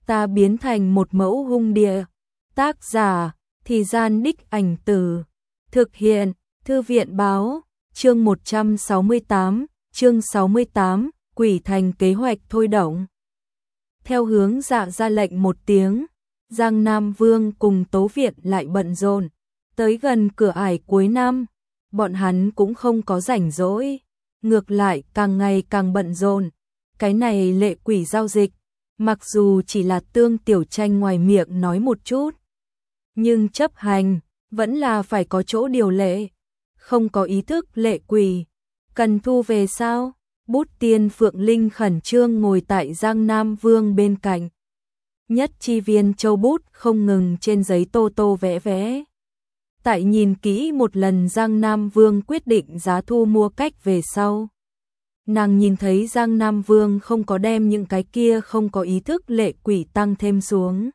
ta biến thành một mẫu hung địa. Tác giả, Thì Gian Đích Ảnh Từ. Thực hiện, Thư viện Báo. Chương 168, chương 68, Quỷ Thành kế hoạch thôi động. Theo hướng Dạ ra lệnh một tiếng, Giang Nam Vương cùng Tố Viện lại bận rộn. Tới gần cửa ải cuối năm, bọn hắn cũng không có rảnh rỗi, ngược lại càng ngày càng bận rộn. Cái này lệ quỷ giao dịch, mặc dù chỉ là Tương Tiểu Tranh ngoài miệng nói một chút, nhưng chấp hành vẫn là phải có chỗ điều lệ. Không có ý thức lệ quỷ, cần thu về sao? Bút tiên Phượng Linh khẩn trương ngồi tại Giang Nam Vương bên cạnh. Nhất chi viên châu bút không ngừng trên giấy tô tô vẽ vẽ. Tại nhìn kỹ một lần Giang Nam Vương quyết định giá thu mua cách về sau, nàng nhìn thấy Giang Nam Vương không có đem những cái kia không có ý thức lệ quỷ tăng thêm xuống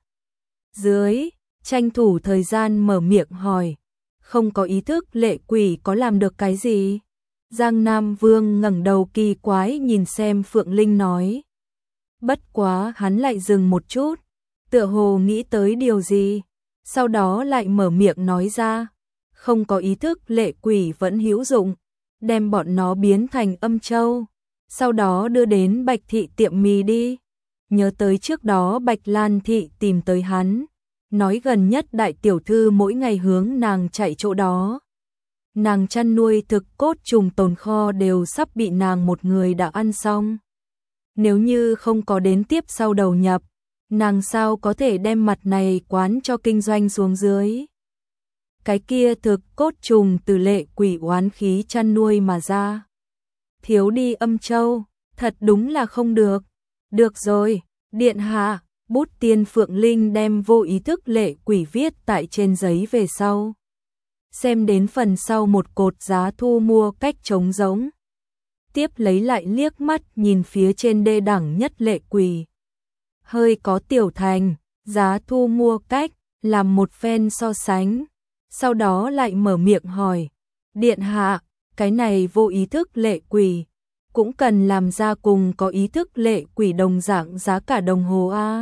dưới, tranh thủ thời gian mở miệng hỏi, không có ý thức lệ quỷ có làm được cái gì? Giang Nam Vương ngẩng đầu kỳ quái nhìn xem Phượng Linh nói. Bất quá hắn lại dừng một chút, tựa hồ nghĩ tới điều gì, sau đó lại mở miệng nói ra, không có ý thức lệ quỷ vẫn hữu dụng, đem bọn nó biến thành âm châu, sau đó đưa đến Bạch Thị tiệm mì đi. Nhớ tới trước đó Bạch Lan Thị tìm tới hắn, nói gần nhất đại tiểu thư mỗi ngày hướng nàng chạy chỗ đó. Nàng chăn nuôi thực cốt trùng tồn kho đều sắp bị nàng một người đã ăn xong. Nếu như không có đến tiếp sau đầu nhập, nàng sao có thể đem mặt này quán cho kinh doanh xuống dưới. Cái kia thực cốt trùng từ lệ quỷ oán khí chăn nuôi mà ra. Thiếu đi âm châu, thật đúng là không được. Được rồi, điện hạ, bút tiên Phượng Linh đem vô ý thức lệ quỷ viết tại trên giấy về sau. Xem đến phần sau một cột giá thu mua cách trống rỗng. Tiếp lấy lại liếc mắt nhìn phía trên đê đẳng nhất lệ quỷ. Hơi có tiểu thành, giá thu mua cách, làm một phen so sánh. Sau đó lại mở miệng hỏi, điện hạ, cái này vô ý thức lệ quỷ, cũng cần làm ra cùng có ý thức lệ quỷ đồng dạng giá cả đồng hồ a.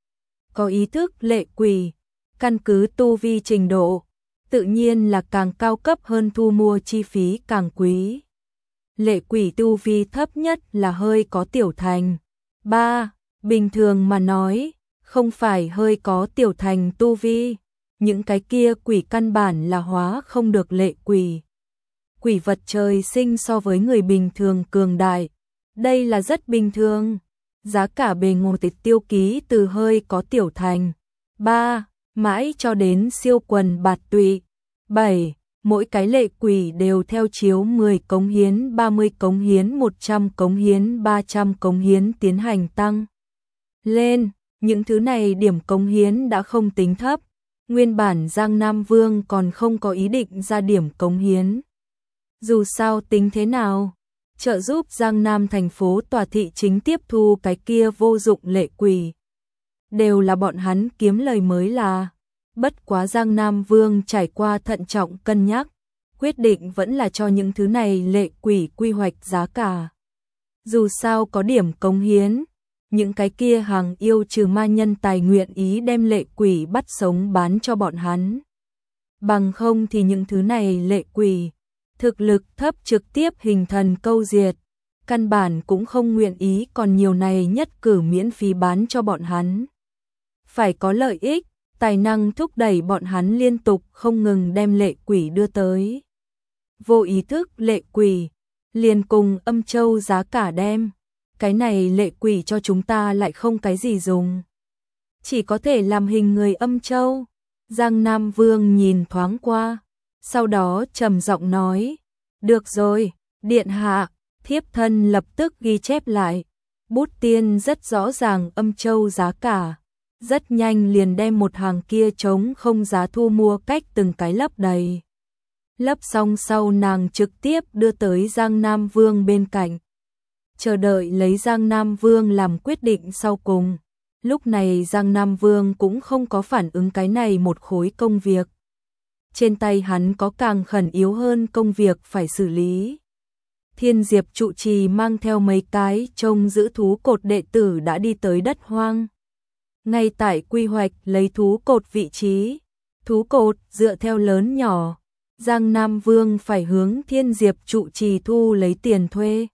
Có ý thức lệ quỷ, căn cứ tu vi trình độ, tự nhiên là càng cao cấp hơn thu mua chi phí càng quý. Lệ quỷ tu vi thấp nhất là hơi có tiểu thành. 3. Bình thường mà nói, không phải hơi có tiểu thành tu vi, những cái kia quỷ căn bản là hóa không được lệ quỷ. Quỷ vật trời sinh so với người bình thường cường đại, đây là rất bình thường. Giá cả bề ngô tịch tiêu ký từ hơi có tiểu thành. 3. Mãi cho đến siêu quần bạt tụy. 7. Mỗi cái lệ quỷ đều theo chiếu 10 cống hiến, 30 cống hiến, 100 cống hiến, 300 cống hiến tiến hành tăng lên. Những thứ này điểm cống hiến đã không tính thấp. Nguyên bản Giang Nam Vương còn không có ý định ra điểm cống hiến. Dù sao tính thế nào, trợ giúp Giang Nam thành phố tòa thị chính tiếp thu cái kia vô dụng lệ quỷ. Đều là bọn hắn kiếm lời mới là. Bất quá Giang Nam Vương trải qua thận trọng cân nhắc, quyết định vẫn là cho những thứ này lệ quỷ quy hoạch giá cả. Dù sao có điểm cống hiến, những cái kia hàng yêu trừ ma nhân tài nguyện ý đem lệ quỷ bắt sống bán cho bọn hắn. Bằng không thì những thứ này lệ quỷ, thực lực thấp trực tiếp hình thần câu diệt, căn bản cũng không nguyện ý còn nhiều này nhất cử miễn phí bán cho bọn hắn. Phải có lợi ích, tài năng thúc đẩy bọn hắn liên tục không ngừng đem lệ quỷ đưa tới. Vô ý thức lệ quỷ, liền cùng âm châu giá cả đem. Cái này lệ quỷ cho chúng ta lại không cái gì dùng. Chỉ có thể làm hình người âm châu. Giang Nam Vương nhìn thoáng qua, sau đó trầm giọng nói, được rồi, điện hạ, thiếp thân lập tức ghi chép lại. Bút tiên rất rõ ràng âm châu giá cả. Rất nhanh liền đem một hàng kia trống không giá thu mua cách từng cái lấp đầy. Lấp xong sau nàng trực tiếp đưa tới Giang Nam Vương bên cạnh. Chờ đợi lấy Giang Nam Vương làm quyết định sau cùng. Lúc này Giang Nam Vương cũng không có phản ứng cái này một khối công việc. Trên tay hắn có càng khẩn yếu hơn công việc phải xử lý. Thiên Diệp trụ trì mang theo mấy cái trông giữ thú cột đệ tử đã đi tới đất hoang. ngay tại quy hoạch lấy thú cột vị trí. Thú cột dựa theo lớn nhỏ, Giang Nam Vương phải hướng Thiên Diệp trụ trì thu lấy tiền thuê.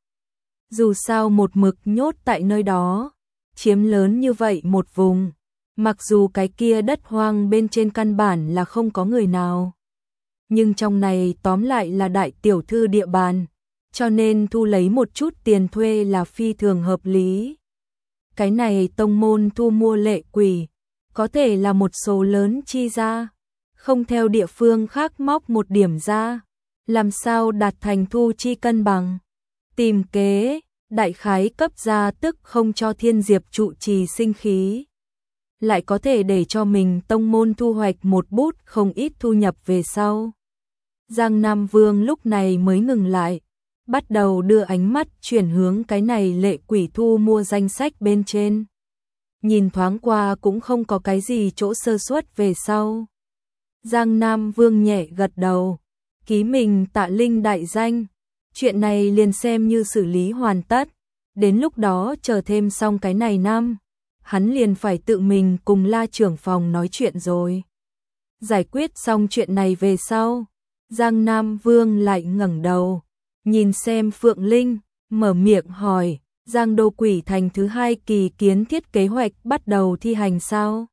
Dù sao một mực nhốt tại nơi đó, chiếm lớn như vậy một vùng, mặc dù cái kia đất hoang bên trên căn bản là không có người nào. Nhưng trong này tóm lại là đại tiểu thư địa bàn, cho nên thu lấy một chút tiền thuê là phi thường hợp lý. Cái này tông môn thu mua lệ quỷ, có thể là một số lớn chi ra, không theo địa phương khác móc một điểm ra, làm sao đạt thành thu chi cân bằng. Tìm kế, đại khái cấp ra tức không cho Thiên Diệp trụ trì sinh khí, lại có thể để cho mình tông môn thu hoạch một bút không ít thu nhập về sau. Giang Nam Vương lúc này mới ngừng lại, bắt đầu đưa ánh mắt chuyển hướng cái này lệ quỷ thu mua danh sách bên trên. Nhìn thoáng qua cũng không có cái gì chỗ sơ suất về sau. Giang Nam Vương nhẹ gật đầu, ký mình Tạ Linh đại danh, chuyện này liền xem như xử lý hoàn tất, đến lúc đó chờ thêm xong cái này năm, hắn liền phải tự mình cùng La trưởng phòng nói chuyện rồi. Giải quyết xong chuyện này về sau, Giang Nam Vương lại ngẩng đầu, nhìn xem Phượng Linh, mở miệng hỏi, Giang Đô Quỷ Thành thứ 2 kỳ kiến thiết kế hoạch bắt đầu thi hành sao?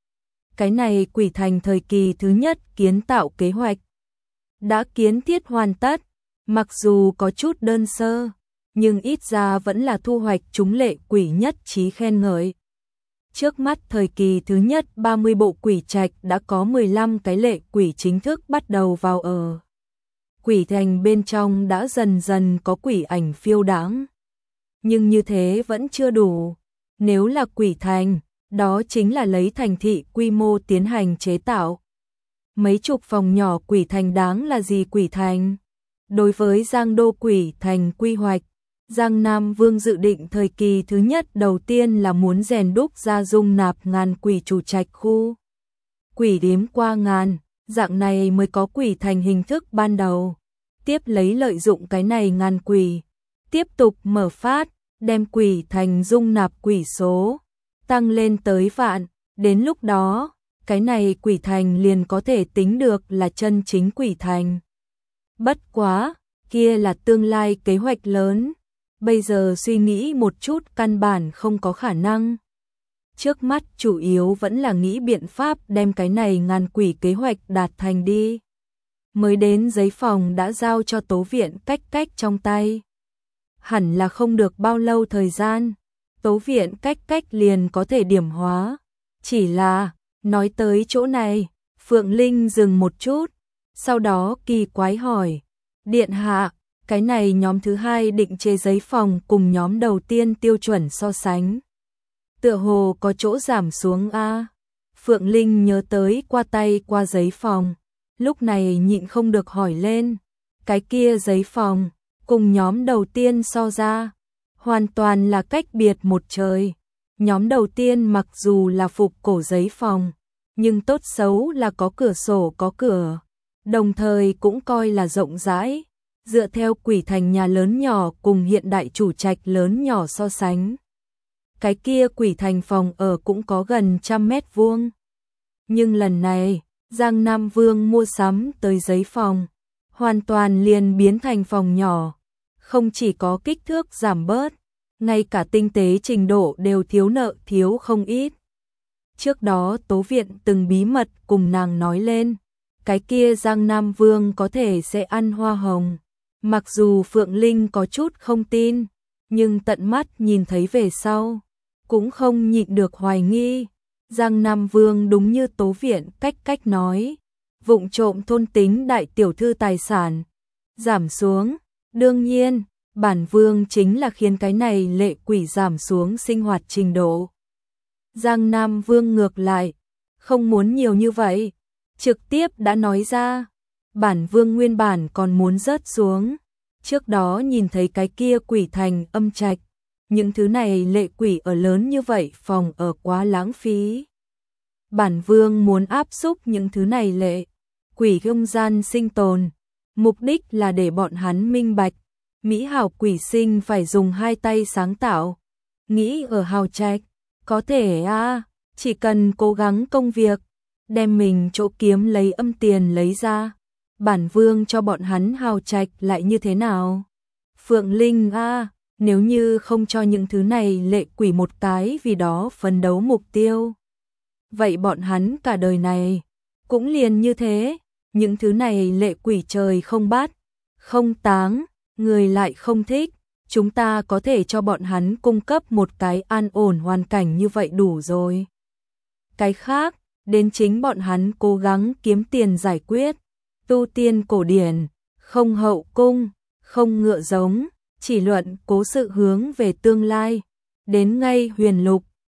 Cái này Quỷ Thành thời kỳ thứ nhất kiến tạo kế hoạch đã kiến thiết hoàn tất, mặc dù có chút đơn sơ, nhưng ít ra vẫn là thu hoạch chúng lệ quỷ nhất trí khen ngợi. Trước mắt thời kỳ thứ nhất 30 bộ quỷ trạch đã có 15 cái lệ quỷ chính thức bắt đầu vào ở. Quỷ thành bên trong đã dần dần có quỷ ảnh phiêu đãng. Nhưng như thế vẫn chưa đủ. Nếu là quỷ thành, đó chính là lấy thành thị quy mô tiến hành chế tạo. Mấy chục phòng nhỏ quỷ thành đáng là gì quỷ thành? Đối với Giang Đô Quỷ Thành quy hoạch, Giang Nam Vương dự định thời kỳ thứ nhất đầu tiên là muốn rèn đúc ra dung nạp ngàn quỷ chủ trạch khu. Quỷ đếm qua ngàn, dạng này mới có quỷ thành hình thức ban đầu. Tiếp lấy lợi dụng cái này ngàn quỷ, tiếp tục mở phát, đem quỷ thành dung nạp quỷ số, tăng lên tới vạn, đến lúc đó, cái này quỷ thành liền có thể tính được là chân chính quỷ thành. Bất quá, kia là tương lai kế hoạch lớn, bây giờ suy nghĩ một chút căn bản không có khả năng. Trước mắt chủ yếu vẫn là nghĩ biện pháp đem cái này ngàn quỷ kế hoạch đạt thành đi. Mới đến giấy phòng đã giao cho Tố Viện Cách Cách trong tay. Hẳn là không được bao lâu thời gian, Tố Viện Cách Cách liền có thể điểm hóa. Chỉ là, nói tới chỗ này, Phượng Linh dừng một chút, sau đó kỳ quái hỏi, Điện hạ, cái này nhóm thứ 2 định chế giấy phòng cùng nhóm đầu tiên tiêu chuẩn so sánh. Tựa hồ có chỗ giảm xuống a. Phượng Linh nhớ tới qua tay qua giấy phòng, lúc này nhịn không được hỏi lên, cái kia giấy phòng, cùng nhóm đầu tiên so ra, hoàn toàn là cách biệt một trời. Nhóm đầu tiên mặc dù là phục cổ giấy phòng, nhưng tốt xấu là có cửa sổ có cửa, đồng thời cũng coi là rộng rãi, dựa theo quỷ thành nhà lớn nhỏ cùng hiện đại chủ trạch lớn nhỏ so sánh. Cái kia quỷ thành phòng ở cũng có gần 100 mét vuông. Nhưng lần này, Giang Nam Vương mua sắm tới giấy phòng, hoàn toàn liền biến thành phòng nhỏ, không chỉ có kích thước giảm bớt, ngay cả tinh tế trình độ đều thiếu nợ thiếu không ít. Trước đó Tố Viện từng bí mật cùng nàng nói lên, cái kia Giang Nam Vương có thể sẽ ăn hoa hồng. Mặc dù Phượng Linh có chút không tin, nhưng tận mắt nhìn thấy về sau, cũng không nhịn được hoài nghi. Giang Nam Vương đúng như Tố Viện Cách Cách nói, vụng trộm thôn tính đại tiểu thư tài sản, giảm xuống. Đương nhiên, bản vương chính là khiến cái này lệ quỷ giảm xuống sinh hoạt trình độ. Giang Nam Vương ngược lại, không muốn nhiều như vậy, trực tiếp đã nói ra, bản vương nguyên bản còn muốn rớt xuống. Trước đó nhìn thấy cái kia quỷ thành âm trạch, những thứ này lệ quỷ ở lớn như vậy phòng ở quá lãng phí. Bản vương muốn áp xúc những thứ này lệ quỷ không gian sinh tồn, mục đích là để bọn hắn minh bạch, mỹ hảo quỷ sinh phải dùng hai tay sáng tạo. Nghĩ ở hào trạch, có thể chỉ cần cố gắng công việc, đem mình chỗ kiếm lấy âm tiền lấy ra, bản vương cho bọn hắn hào trạch lại như thế nào? Phượng Linh a, nếu như không cho những thứ này lệ quỷ một cái vì đó phấn đấu mục tiêu, vậy bọn hắn cả đời này cũng liền như thế, những thứ này lệ quỷ trời không bắt, không táng, người lại không thích, chúng ta có thể cho bọn hắn cung cấp một cái an ổn hoàn cảnh như vậy đủ rồi. Cái khác, đến chính bọn hắn cố gắng kiếm tiền giải quyết, tu tiên cổ điển, không hậu cung, không ngựa giống, chỉ luận cố sự hướng về tương lai, đến ngay huyền lục,